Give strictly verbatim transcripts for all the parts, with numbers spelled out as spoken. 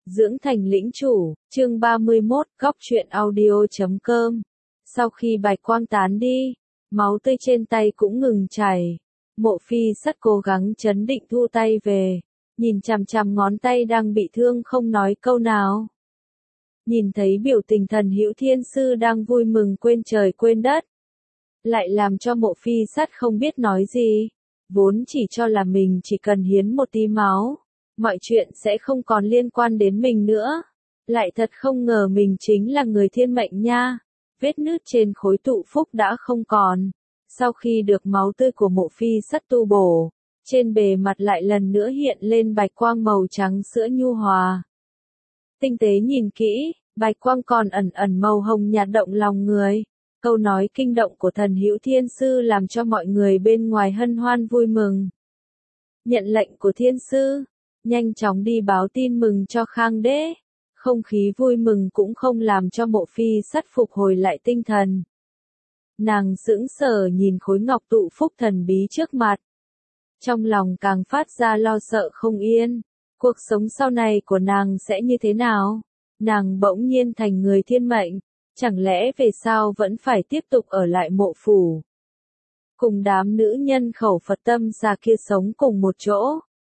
Dưỡng thành lĩnh chủ, chương ba mươi mốt, góc truyện audio chấm com. Sau khi bạch quang tán đi, máu tươi trên tay cũng ngừng chảy. Mộ Phi Sắt cố gắng trấn định thu tay về, nhìn chằm chằm ngón tay đang bị thương không nói câu nào. Nhìn thấy biểu tình Thần Hữu Thiên Sư đang vui mừng quên trời quên đất, lại làm cho Mộ Phi Sắt không biết nói gì. Vốn chỉ cho là mình chỉ cần hiến một tí máu, mọi chuyện sẽ không còn liên quan đến mình nữa. Lại thật không ngờ mình chính là người thiên mệnh nha. Vết nứt trên khối tụ phúc đã không còn. Sau khi được máu tươi của Mộ Phi Sắt tu bổ, trên bề mặt lại lần nữa hiện lên bạch quang màu trắng sữa nhu hòa. Tinh tế nhìn kỹ, bạch quang còn ẩn ẩn màu hồng nhạt động lòng người. Câu nói kinh động của Thần Hữu Thiên Sư làm cho mọi người bên ngoài hân hoan vui mừng. Nhận lệnh của Thiên Sư, nhanh chóng đi báo tin mừng cho Khang Đế. Không khí vui mừng cũng không làm cho Mộ Phi Sắt phục hồi lại tinh thần. Nàng sững sờ nhìn khối ngọc tụ phúc thần bí trước mặt. Trong lòng càng phát ra lo sợ không yên. Cuộc sống sau này của nàng sẽ như thế nào? Nàng bỗng nhiên thành người thiên mệnh. Chẳng lẽ về sau vẫn phải tiếp tục ở lại mộ phủ? Cùng đám nữ nhân khẩu Phật tâm xà kia sống cùng một chỗ.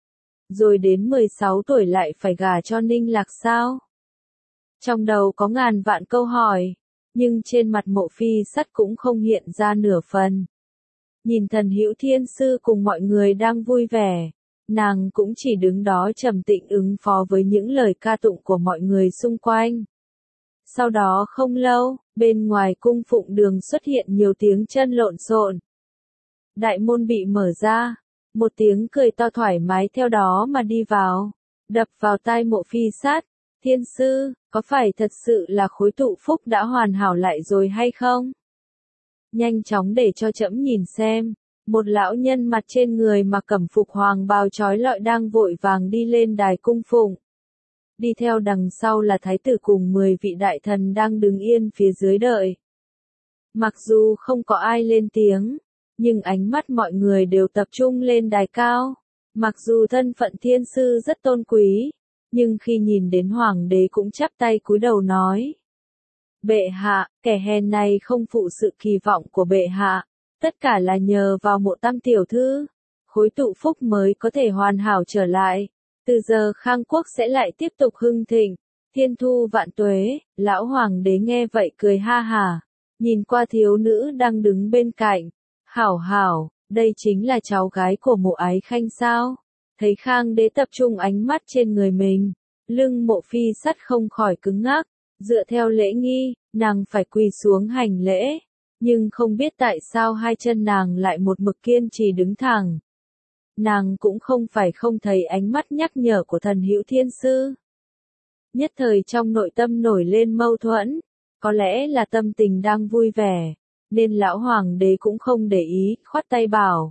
Rồi đến mười sáu tuổi lại phải gả cho Ninh Lạc sao? Trong đầu có ngàn vạn câu hỏi, nhưng trên mặt Mộ Phi Sắt cũng không hiện ra nửa phần. Nhìn Thần Hữu Thiên Sư cùng mọi người đang vui vẻ, nàng cũng chỉ đứng đó trầm tĩnh ứng phó với những lời ca tụng của mọi người xung quanh. Sau đó không lâu, bên ngoài cung phụng đường xuất hiện nhiều tiếng chân lộn xộn. Đại môn bị mở ra, một tiếng cười to thoải mái theo đó mà đi vào, đập vào tai Mộ Phi Sắt. Thiên Sư, có phải thật sự là khối tụ phúc đã hoàn hảo lại rồi hay không? Nhanh chóng để cho trẫm nhìn xem. Một lão nhân mặt trên người mặc cẩm phục hoàng bào trói lọi đang vội vàng đi lên đài cung phụng. Đi theo đằng sau là thái tử cùng mười vị đại thần đang đứng yên phía dưới đợi. Mặc dù không có ai lên tiếng, nhưng ánh mắt mọi người đều tập trung lên đài cao. Mặc dù thân phận Thiên Sư rất tôn quý, nhưng khi nhìn đến hoàng đế cũng chắp tay cúi đầu nói. Bệ hạ, kẻ hèn này không phụ sự kỳ vọng của bệ hạ, tất cả là nhờ vào Mộ Tam tiểu thư, khối tụ phúc mới có thể hoàn hảo trở lại. Từ giờ Khang Quốc sẽ lại tiếp tục hưng thịnh, thiên thu vạn tuế. Lão hoàng đế nghe vậy cười ha hả, nhìn qua thiếu nữ đang đứng bên cạnh. Hảo hảo, đây chính là cháu gái của Mộ Ái Khanh sao? Thấy Khang Đế tập trung ánh mắt trên người mình, lưng Mộ Phi Sắt không khỏi cứng ngắc. Dựa theo lễ nghi, nàng phải quỳ xuống hành lễ, nhưng không biết tại sao hai chân nàng lại một mực kiên trì đứng thẳng. Nàng cũng không phải không thấy ánh mắt nhắc nhở của Thần Hữu Thiên Sư. Nhất thời trong nội tâm nổi lên mâu thuẫn, có lẽ là tâm tình đang vui vẻ, nên lão hoàng đế cũng không để ý, khoát tay bảo.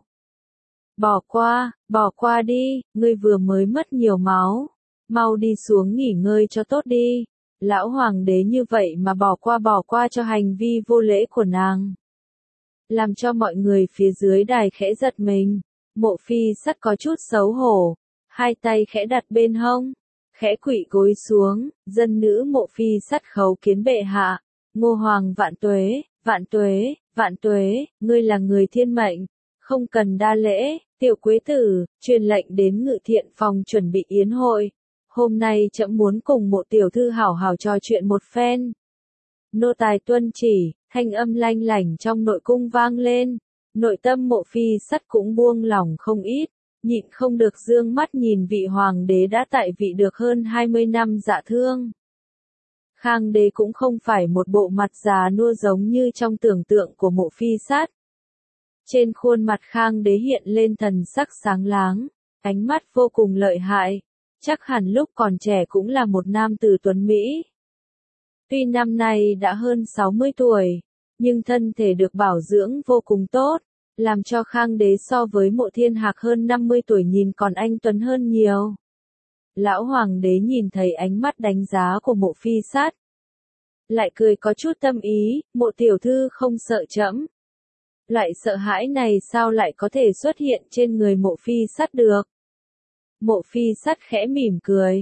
Bỏ qua, bỏ qua đi, ngươi vừa mới mất nhiều máu, mau đi xuống nghỉ ngơi cho tốt đi. Lão hoàng đế như vậy mà bỏ qua bỏ qua cho hành vi vô lễ của nàng, làm cho mọi người phía dưới đài khẽ giật mình. Mộ Phi Sắt có chút xấu hổ, hai tay khẽ đặt bên hông, khẽ quỵ gối xuống. Dân nữ Mộ Phi Sắt khấu kiến bệ hạ. Ngô Hoàng vạn tuế, vạn tuế, vạn tuế, ngươi là người thiên mệnh, không cần đa lễ. Tiểu Quế Tử, truyền lệnh đến Ngự Thiện phòng chuẩn bị yến hội. Hôm nay trẫm muốn cùng Mộ tiểu thư hảo hảo trò chuyện một phen. Nô tài tuân chỉ. Thanh âm lanh lảnh trong nội cung vang lên. Nội tâm Mộ Phi Sắt cũng buông lỏng không ít, nhịn không được dương mắt nhìn vị hoàng đế đã tại vị được hơn hai mươi năm dạ thương. Khang Đế cũng không phải một bộ mặt già nua giống như trong tưởng tượng của Mộ Phi Sắt. Trên khuôn mặt Khang Đế hiện lên thần sắc sáng láng, ánh mắt vô cùng lợi hại, chắc hẳn lúc còn trẻ cũng là một nam tử tuấn Mỹ. Tuy năm nay đã hơn sáu mươi tuổi, nhưng thân thể được bảo dưỡng vô cùng tốt, làm cho Khang Đế so với Mộ Thiên Hạc hơn năm mươi tuổi nhìn còn anh tuấn hơn nhiều. Lão hoàng đế nhìn thấy ánh mắt đánh giá của Mộ Phi Sắt, lại cười có chút tâm ý. Mộ tiểu thư không sợ trẫm. Loại sợ hãi này sao lại có thể xuất hiện trên người Mộ Phi Sắt được? Mộ Phi Sắt khẽ mỉm cười,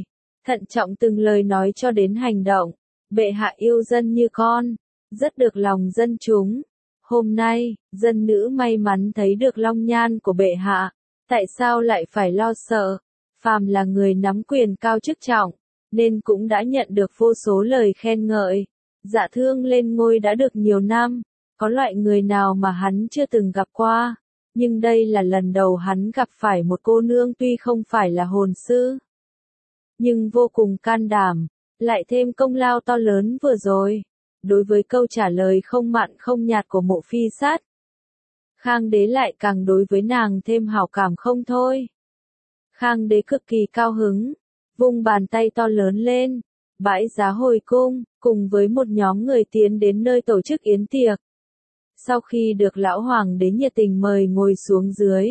thận trọng từng lời nói cho đến hành động. Bệ hạ yêu dân như con, rất được lòng dân chúng. Hôm nay, dân nữ may mắn thấy được long nhan của bệ hạ, tại sao lại phải lo sợ? Phàm là người nắm quyền cao chức trọng, nên cũng đã nhận được vô số lời khen ngợi. Dạ Thương lên ngôi đã được nhiều năm, có loại người nào mà hắn chưa từng gặp qua, nhưng đây là lần đầu hắn gặp phải một cô nương tuy không phải là hồn sư, nhưng vô cùng can đảm, lại thêm công lao to lớn vừa rồi. Đối với câu trả lời không mặn không nhạt của Mộ Phi Sát, Khang Đế lại càng đối với nàng thêm hảo cảm không thôi. Khang Đế cực kỳ cao hứng, vung bàn tay to lớn lên, bãi giá hồi cung, cùng với một nhóm người tiến đến nơi tổ chức yến tiệc. Sau khi được lão hoàng đế nhiệt tình mời ngồi xuống dưới,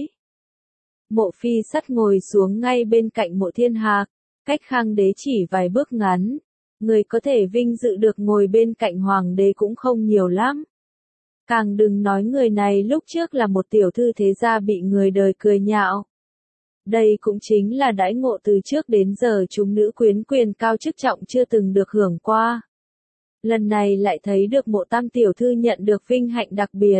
Mộ Phi Sát ngồi xuống ngay bên cạnh Mộ Thiên Hạc, cách Khang Đế chỉ vài bước ngắn. Người có thể vinh dự được ngồi bên cạnh hoàng đế cũng không nhiều lắm. Càng đừng nói người này lúc trước là một tiểu thư thế gia bị người đời cười nhạo. Đây cũng chính là đãi ngộ từ trước đến giờ chúng nữ quyến quyền cao chức trọng chưa từng được hưởng qua. Lần này lại thấy được Mộ Tam tiểu thư nhận được vinh hạnh đặc biệt.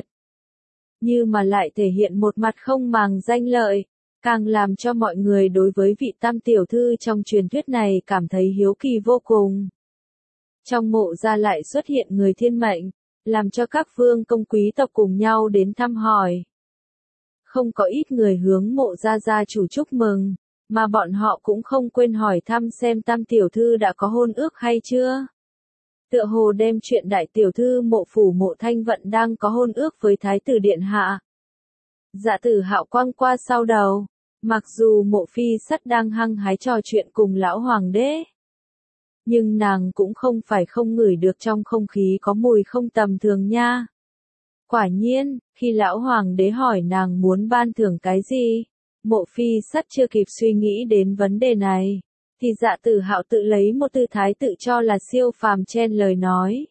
Như mà lại thể hiện một mặt không màng danh lợi, càng làm cho mọi người đối với vị Tam tiểu thư trong truyền thuyết này cảm thấy hiếu kỳ vô cùng. Trong Mộ gia lại xuất hiện người thiên mệnh, làm cho các vương công quý tộc cùng nhau đến thăm hỏi. Không có ít người hướng Mộ gia gia chủ chúc mừng, mà bọn họ cũng không quên hỏi thăm xem Tam tiểu thư đã có hôn ước hay chưa. Tựa hồ đem chuyện đại tiểu thư Mộ phủ Mộ Thanh Vận đang có hôn ước với Thái tử điện hạ. Dạ Tử Hạo quăng qua sau đầu, mặc dù Mộ Phi Sát đang hăng hái trò chuyện cùng lão hoàng đế, nhưng nàng cũng không phải không ngửi được trong không khí có mùi không tầm thường nha. Quả nhiên, khi lão hoàng đế hỏi nàng muốn ban thưởng cái gì, Mộ Phi Sát chưa kịp suy nghĩ đến vấn đề này, thì Dạ Tử Hạo tự lấy một tư thái tự cho là siêu phàm chen lời nói.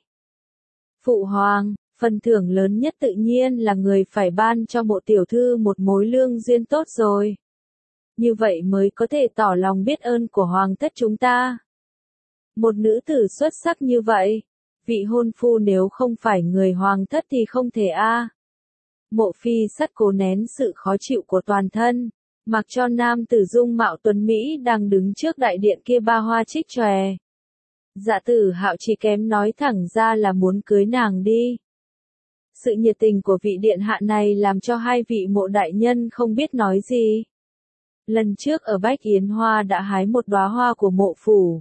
Phụ hoàng, phần thưởng lớn nhất tự nhiên là người phải ban cho Mộ tiểu thư một mối lương duyên tốt rồi. Như vậy mới có thể tỏ lòng biết ơn của hoàng thất chúng ta. Một nữ tử xuất sắc như vậy, vị hôn phu nếu không phải người hoàng thất thì không thể a. À. Mộ Phi Sát cố nén sự khó chịu của toàn thân, mặc cho nam tử dung mạo tuấn Mỹ đang đứng trước đại điện kia ba hoa trích chòe. Dạ Tử Hạo chỉ kém nói thẳng ra là muốn cưới nàng đi. Sự nhiệt tình của vị điện hạ này làm cho hai vị Mộ đại nhân không biết nói gì. Lần trước ở Bách Yến Hoa đã hái một đóa hoa của Mộ phủ.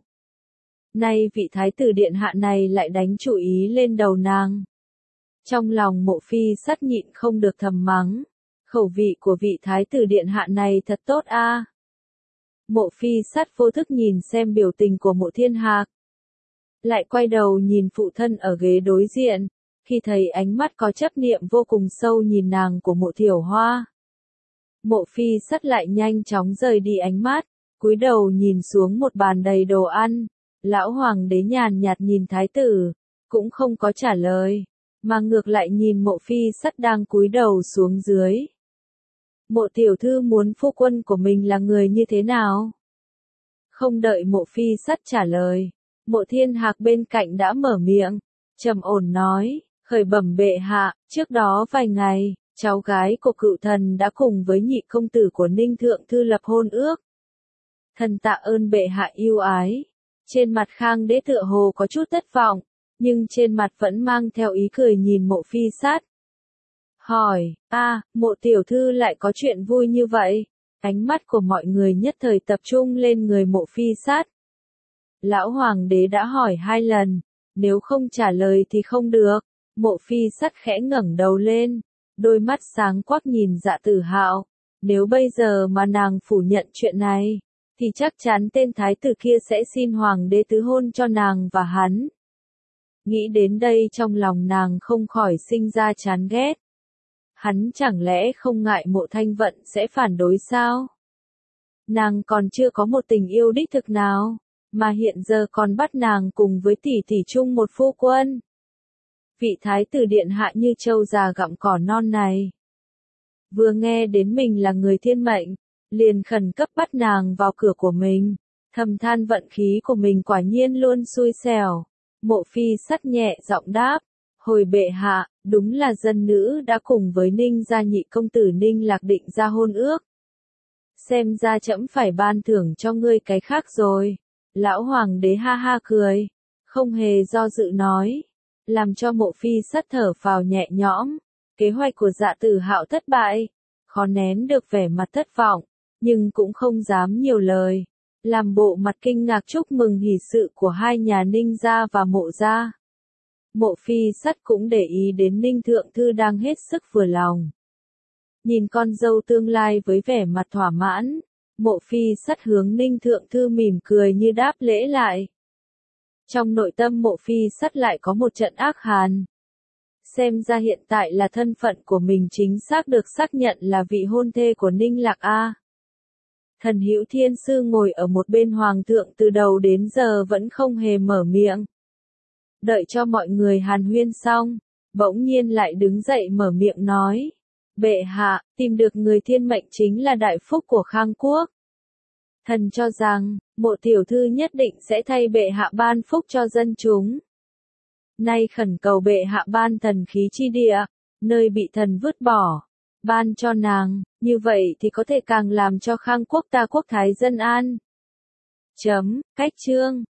Nay vị thái tử điện hạ này lại đánh chủ ý lên đầu nàng. Trong lòng Mộ Phi Sát nhịn không được thầm mắng. Khẩu vị của vị thái tử điện hạ này thật tốt a. À. Mộ Phi Sát vô thức nhìn xem biểu tình của Mộ Thiên Hạc. Lại quay đầu nhìn phụ thân ở ghế đối diện, khi thấy ánh mắt có chấp niệm vô cùng sâu nhìn nàng của Mộ Thiểu Hoa. Mộ Phi Sát lại nhanh chóng rời đi ánh mắt, cúi đầu nhìn xuống một bàn đầy đồ ăn. Lão hoàng đế nhàn nhạt nhìn thái tử, cũng không có trả lời, mà ngược lại nhìn Mộ Phi Sát đang cúi đầu xuống dưới. Mộ tiểu thư muốn phu quân của mình là người như thế nào? Không đợi Mộ Phi Sát trả lời, Mộ Thiên Hạc bên cạnh đã mở miệng, trầm ổn nói, khởi bẩm bệ hạ, trước đó vài ngày, cháu gái của cựu thần đã cùng với nhị công tử của Ninh Thượng Thư lập hôn ước. Thần tạ ơn bệ hạ yêu ái. Trên mặt Khang Đế tựa hồ có chút thất vọng, nhưng trên mặt vẫn mang theo ý cười nhìn Mộ Phi Sát. Hỏi, a, à, Mộ tiểu thư lại có chuyện vui như vậy? Ánh mắt của mọi người nhất thời tập trung lên người Mộ Phi Sát. Lão hoàng đế đã hỏi hai lần, nếu không trả lời thì không được. Mộ Phi Sát khẽ ngẩng đầu lên, đôi mắt sáng quắc nhìn Dạ Tử Hạo. Nếu bây giờ mà nàng phủ nhận chuyện này, thì chắc chắn tên thái tử kia sẽ xin hoàng đế tứ hôn cho nàng và hắn. Nghĩ đến đây trong lòng nàng không khỏi sinh ra chán ghét. Hắn chẳng lẽ không ngại Mộ Thanh Vận sẽ phản đối sao? Nàng còn chưa có một tình yêu đích thực nào, mà hiện giờ còn bắt nàng cùng với tỷ tỷ chung một phu quân. Vị thái tử điện hạ như trâu già gặm cỏ non này, vừa nghe đến mình là người thiên mệnh, liền khẩn cấp bắt nàng vào cửa của mình, Thầm than vận khí của mình quả nhiên luôn xui xẻo. Mộ Phi Sắt nhẹ giọng đáp, hồi bệ hạ, đúng là dân nữ đã cùng với Ninh gia nhị công tử Ninh Lạc định ra hôn ước. Xem ra trẫm phải ban thưởng cho ngươi cái khác rồi. Lão hoàng đế ha ha cười, không hề do dự nói, làm cho Mộ Phi Sắt thở phào nhẹ nhõm. Kế hoạch của Dạ Tử Hạo thất bại, khó nén được vẻ mặt thất vọng, nhưng cũng không dám nhiều lời, làm bộ mặt kinh ngạc chúc mừng hỷ sự của hai nhà Ninh gia và Mộ gia. Mộ Phi Sắt cũng để ý đến Ninh Thượng Thư đang hết sức vừa lòng. Nhìn con dâu tương lai với vẻ mặt thỏa mãn, Mộ Phi Sắt hướng Ninh Thượng Thư mỉm cười như đáp lễ lại. Trong nội tâm Mộ Phi Sắt lại có một trận ác hàn. Xem ra hiện tại là thân phận của mình chính xác được xác nhận là vị hôn thê của Ninh Lạc A. Thần Hữu Thiên Sư ngồi ở một bên hoàng thượng từ đầu đến giờ vẫn không hề mở miệng. Đợi cho mọi người hàn huyên xong, bỗng nhiên lại đứng dậy mở miệng nói. Bệ hạ, tìm được người thiên mệnh chính là đại phúc của Khang Quốc. Thần cho rằng, Mộ tiểu thư nhất định sẽ thay bệ hạ ban phúc cho dân chúng. Nay khẩn cầu bệ hạ ban thần khí chi địa, nơi bị thần vứt bỏ, ban cho nàng, như vậy thì có thể càng làm cho Khang Quốc ta quốc thái dân an. Chấm, cách chương.